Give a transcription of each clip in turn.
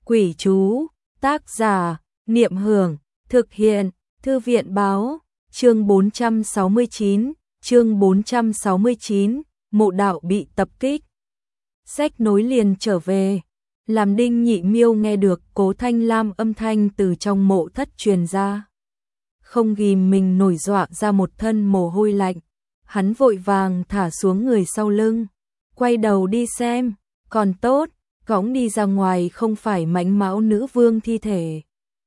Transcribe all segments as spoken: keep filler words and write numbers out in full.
Quỷ chú, tác giả, Niệm Hưởng, thực hiện, Thư viện báo, chương bốn trăm sáu mươi chín, chương bốn trăm sáu mươi chín, mộ đạo bị tập kích. Sách nối liền trở về, làm Đinh Nhị Miêu nghe được Cố Thanh Lam âm thanh từ trong mộ thất truyền ra. Không ghìm mình nổi dọa ra một thân mồ hôi lạnh, hắn vội vàng thả xuống người sau lưng, quay đầu đi xem, còn tốt, cõng đi ra ngoài không phải Mãnh Mão nữ vương thi thể,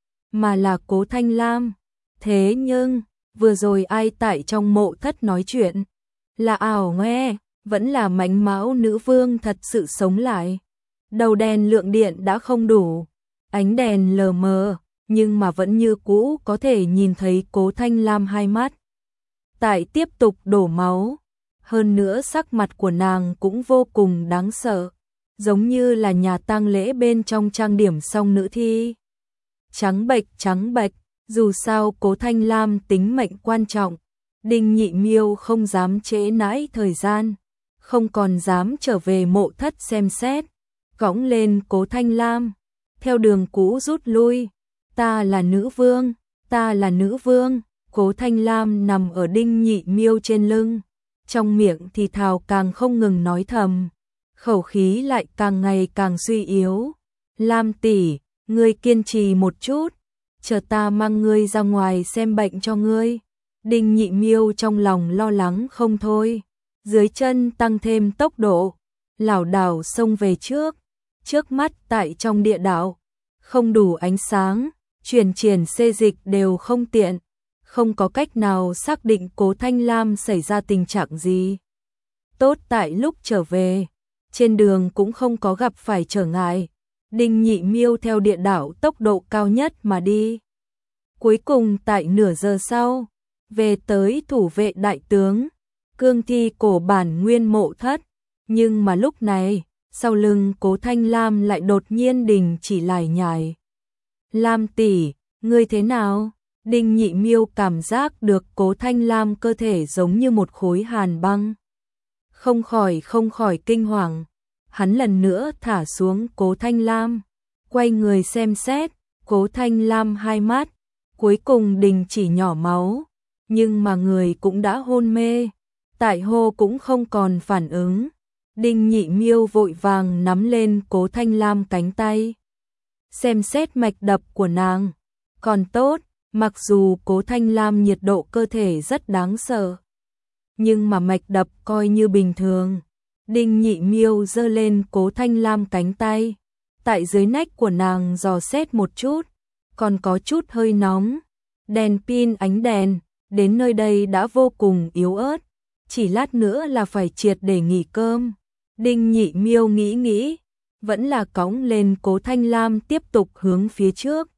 mà là Cố Thanh Lam. Thế nhưng, vừa rồi ai tại trong mộ thất nói chuyện? Là ảo nghe, vẫn là Mãnh Mão nữ vương thật sự sống lại. Đầu đèn lượng điện đã không đủ, ánh đèn lờ mờ, nhưng mà vẫn như cũ có thể nhìn thấy Cố Thanh Lam hai mắt. Tại tiếp tục đổ máu, hơn nữa sắc mặt của nàng cũng vô cùng đáng sợ, giống như là nhà tang lễ bên trong trang điểm xong nữ thi. Trắng bệch trắng bệch, dù sao Cố Thanh Lam tính mệnh quan trọng, Đinh Nhị Miêu không dám trễ nãi thời gian, không còn dám trở về mộ thất xem xét, cõng lên Cố Thanh Lam, theo đường cũ rút lui. Ta là nữ vương, ta là nữ vương. Cố Thanh Lam nằm ở Đinh Nhị Miêu trên lưng, trong miệng thì thào càng không ngừng nói thầm, khẩu khí lại càng ngày càng suy yếu. Lam tỷ, ngươi kiên trì một chút, chờ ta mang ngươi ra ngoài xem bệnh cho ngươi. Đinh Nhị Miêu trong lòng lo lắng không thôi, dưới chân tăng thêm tốc độ, lảo đảo xông về trước. Trước mắt tại trong địa đạo, không đủ ánh sáng, chuyển triển xê dịch đều không tiện, không có cách nào xác định Cố Thanh Lam xảy ra tình trạng gì. Tốt tại lúc trở về, trên đường cũng không có gặp phải trở ngại. Đinh Nhị Miêu theo địa đạo tốc độ cao nhất mà đi. Cuối cùng tại nửa giờ sau, về tới thủ vệ đại tướng, cương thi cổ bản nguyên mộ thất. Nhưng mà lúc này, sau lưng Cố Thanh Lam lại đột nhiên đình chỉ lải nhải. Lam tỷ, ngươi thế nào? Đinh Nhị Miêu cảm giác được Cố Thanh Lam cơ thể giống như một khối hàn băng. Không khỏi không khỏi kinh hoàng. Hắn lần nữa thả xuống Cố Thanh Lam, quay người xem xét, Cố Thanh Lam hai mắt, cuối cùng đình chỉ nhỏ máu, nhưng mà người cũng đã hôn mê, tại hô cũng không còn phản ứng. Đinh Nhị Miêu vội vàng nắm lên Cố Thanh Lam cánh tay, xem xét mạch đập của nàng, còn tốt, mặc dù Cố Thanh Lam nhiệt độ cơ thể rất đáng sợ, nhưng mà mạch đập coi như bình thường. Đinh Nhị Miêu giơ lên Cố Thanh Lam cánh tay, tại dưới nách của nàng dò xét một chút, còn có chút hơi nóng. Đèn pin ánh đèn, đến nơi đây đã vô cùng yếu ớt, chỉ lát nữa là phải triệt để nghỉ cơm. Đinh Nhị Miêu nghĩ nghĩ, vẫn là cõng lên Cố Thanh Lam tiếp tục hướng phía trước.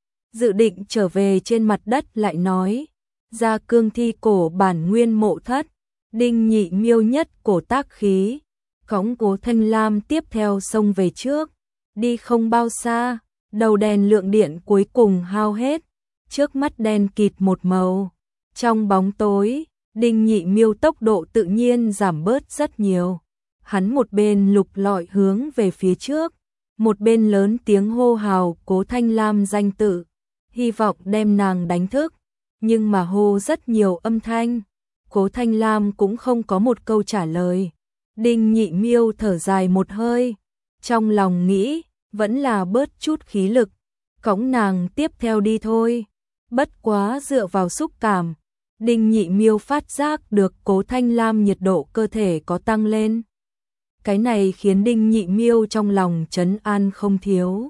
Dự định trở về trên mặt đất lại nói, ra cương thi cổ bản nguyên mộ thất. Đinh Nhị Miêu nhất cổ tác khí, cõng Cố Thanh Lam tiếp theo xông về trước. Đi không bao xa, đầu đèn lượng điện cuối cùng hao hết, trước mắt đen kịt một màu. Trong bóng tối, Đinh Nhị Miêu tốc độ tự nhiên giảm bớt rất nhiều. Hắn một bên lục lọi hướng về phía trước, một bên lớn tiếng hô hào Cố Thanh Lam danh tự, hy vọng đem nàng đánh thức, nhưng mà hô rất nhiều âm thanh, Cố Thanh Lam cũng không có một câu trả lời. Đinh Nhị Miêu thở dài một hơi, trong lòng nghĩ, vẫn là bớt chút khí lực, cõng nàng tiếp theo đi thôi. Bất quá dựa vào xúc cảm, Đinh Nhị Miêu phát giác được Cố Thanh Lam nhiệt độ cơ thể có tăng lên. Cái này khiến Đinh Nhị Miêu trong lòng trấn an không thiếu.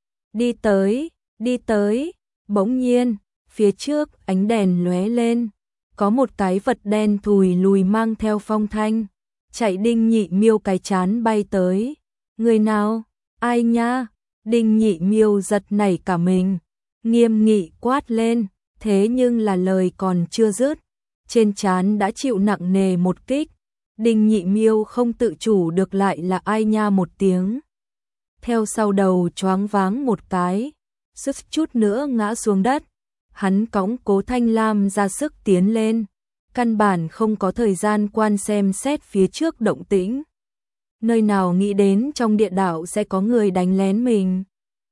Đi tới, đi tới, bỗng nhiên, phía trước ánh đèn lóe lên, có một cái vật đen thùi lùi mang theo phong thanh, chạy Đinh Nhị Miêu cái chán bay tới. Người nào? Ai nha? Đinh Nhị Miêu giật nảy cả mình, nghiêm nghị quát lên, thế nhưng là lời còn chưa dứt, trên trán đã chịu nặng nề một kích. Đinh Nhị Miêu không tự chủ được lại là ai nha một tiếng. Theo sau đầu choáng váng một cái, suýt chút nữa ngã xuống đất. Hắn cõng Cố Thanh Lam ra sức tiến lên, căn bản không có thời gian quan xem xét phía trước động tĩnh. Nơi nào nghĩ đến trong địa đạo sẽ có người đánh lén mình.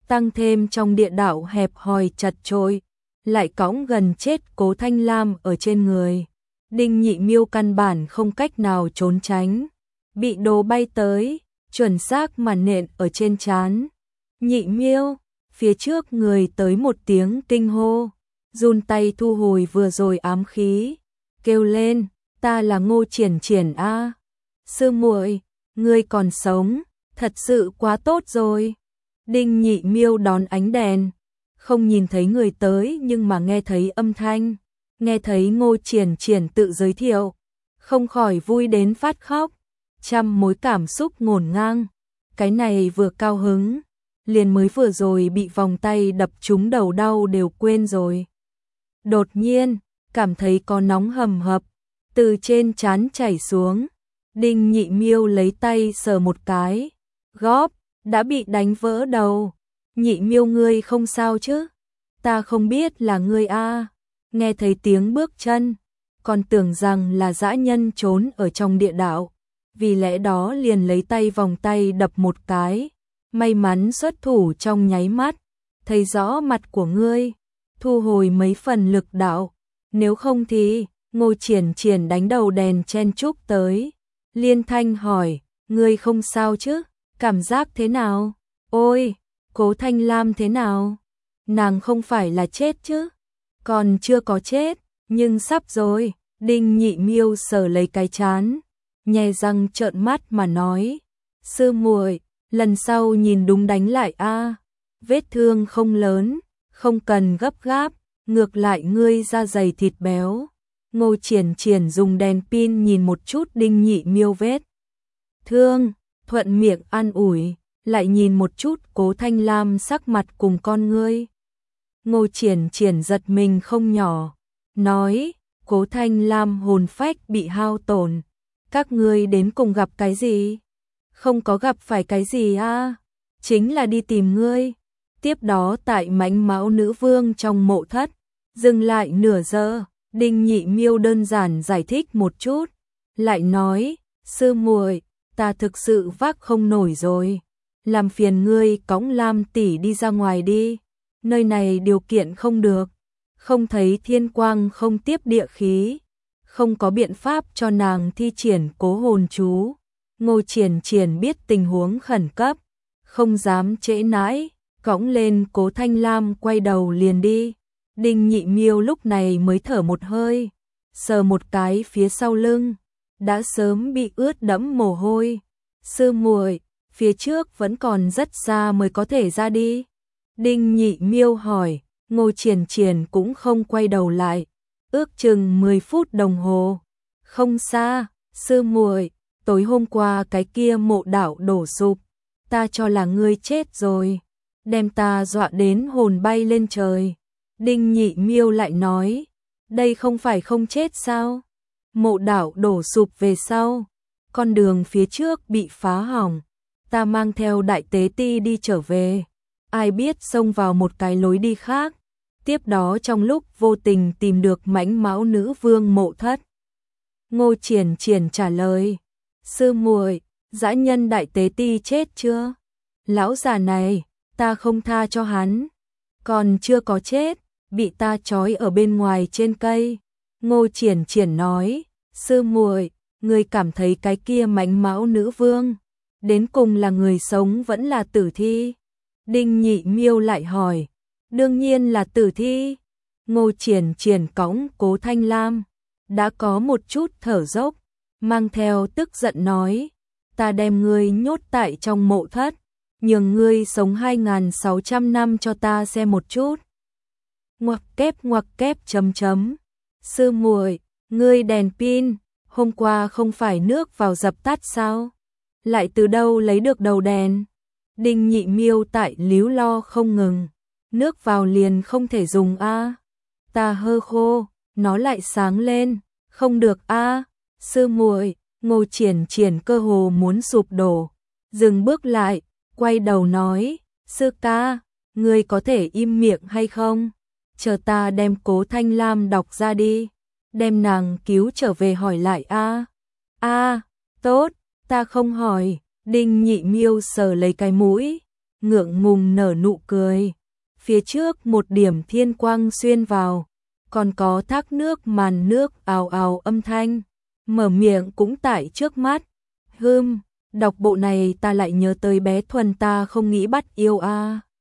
tăng thêm trong địa đạo hẹp hòi chật chội, lại cõng gần chết Cố Thanh Lam ở trên người. Đinh Nhị Miêu căn bản không cách nào trốn tránh, bị đồ bay tới, chuẩn xác mà nện ở trên trán. Nhị Miêu, phía trước người tới một tiếng kinh hô, run tay thu hồi vừa rồi ám khí, kêu lên, ta là Ngô Triển Triển a. Sư muội, ngươi còn sống, thật sự quá tốt rồi. Đinh Nhị Miêu đón ánh đèn, không nhìn thấy người tới nhưng mà nghe thấy âm thanh, nghe thấy Ngô Triển Triển tự giới thiệu, không khỏi vui đến phát khóc, trăm mối cảm xúc ngổn ngang. Cái này vừa cao hứng, liền mới vừa rồi bị vòng tay đập trúng đầu đau đều quên rồi. Đột nhiên, cảm thấy có nóng hầm hập, từ trên trán chảy xuống. Đinh Nhị Miêu lấy tay sờ một cái, góp, đã bị đánh vỡ đầu. Nhị Miêu ngươi không sao chứ? Ta không biết là ngươi a. Nghe thấy tiếng bước chân, còn tưởng rằng là dã nhân trốn ở trong địa đạo, vì lẽ đó liền lấy tay vòng tay đập một cái. May mắn xuất thủ trong nháy mắt, thấy rõ mặt của ngươi, thu hồi mấy phần lực đạo, nếu không thì Ngô Triển Triển đánh đầu đèn chen chúc tới. Liên thanh hỏi, ngươi không sao chứ, cảm giác thế nào? Ôi, Cố Thanh Lam thế nào? Nàng không phải là chết chứ? Còn chưa có chết, nhưng sắp rồi. Đinh Nhị Miêu sờ lấy cái trán, nhe răng trợn mắt mà nói, sư muội, lần sau nhìn đúng đánh lại a. Vết thương không lớn, không cần gấp gáp, ngược lại ngươi da dày thịt béo. Ngô Triển Triển dùng đèn pin nhìn một chút Đinh Nhị Miêu vết thương, thuận miệng an ủi, lại nhìn một chút Cố Thanh Lam sắc mặt cùng con ngươi. Ngô Triển Triển giật mình không nhỏ, nói, Cố Thanh Lam hồn phách bị hao tổn, các ngươi đến cùng gặp cái gì? Không có gặp phải cái gì a, chính là đi tìm ngươi. Tiếp đó tại Mãnh Mão Nữ Vương trong mộ thất, dừng lại nửa giờ. Đinh Nhị Miêu đơn giản giải thích một chút, lại nói, sư muội, ta thực sự vác không nổi rồi, làm phiền ngươi cõng Lam tỷ đi ra ngoài đi, nơi này điều kiện không được, không thấy thiên quang không tiếp địa khí, không có biện pháp cho nàng thi triển cố hồn chú. Ngô Triển Triển biết tình huống khẩn cấp, không dám trễ nãi, cõng lên Cố Thanh Lam quay đầu liền đi. Đinh Nhị Miêu lúc này mới thở một hơi, sờ một cái phía sau lưng, đã sớm bị ướt đẫm mồ hôi. Sư muội, phía trước vẫn còn rất xa mới có thể ra đi. Đinh Nhị Miêu hỏi, Ngô Triển Triển cũng không quay đầu lại, ước chừng mười phút đồng hồ. Không xa, sư muội, tối hôm qua cái kia mộ đạo đổ sụp, ta cho là ngươi chết rồi, đem ta dọa đến hồn bay lên trời. Đinh Nhị Miêu lại nói, đây không phải không chết sao? Mộ đạo đổ sụp về sau, con đường phía trước bị phá hỏng, ta mang theo đại tế ti đi trở về, ai biết xông vào một cái lối đi khác, tiếp đó trong lúc vô tình tìm được Mãnh Mão Nữ Vương mộ thất. Ngô Triển Triển trả lời, sư muội, dã nhân đại tế ti chết chưa? Lão già này, ta không tha cho hắn, còn chưa có chết, bị ta trói ở bên ngoài trên cây. Ngô Triển Triển nói, sư muội, người cảm thấy cái kia Mãnh Mão Nữ Vương, đến cùng là người sống vẫn là tử thi? Đinh Nhị Miêu lại hỏi, đương nhiên là tử thi. Ngô Triển Triển cõng Cố Thanh Lam, đã có một chút thở dốc, mang theo tức giận nói, ta đem ngươi nhốt tại trong mộ thất, nhường ngươi sống hai nghìn sáu trăm năm cho ta xem một chút. Ngoặc kép ngoặc kép chấm chấm. Sư muội, ngươi đèn pin, hôm qua không phải nước vào dập tắt sao? Lại từ đâu lấy được đầu đèn? Đinh Nhị Miêu tại líu lo không ngừng. Nước vào liền không thể dùng a. Ta hơ khô, nó lại sáng lên, không được a. Sư muội, Ngô Triển Triển cơ hồ muốn sụp đổ, dừng bước lại, quay đầu nói, sư ca, ngươi có thể im miệng hay không? Chờ ta đem Cố Thanh Lam đọc ra đi, đem nàng cứu trở về hỏi lại a. A, tốt, ta không hỏi. Đinh Nhị Miêu sờ lấy cái mũi, ngượng ngùng nở nụ cười. Phía trước một điểm thiên quang xuyên vào, còn có thác nước màn nước ào ào âm thanh, mở miệng cũng tại trước mắt. Hừm, đọc bộ này ta lại nhớ tới bé Thuần ta không nghĩ bắt yêu a.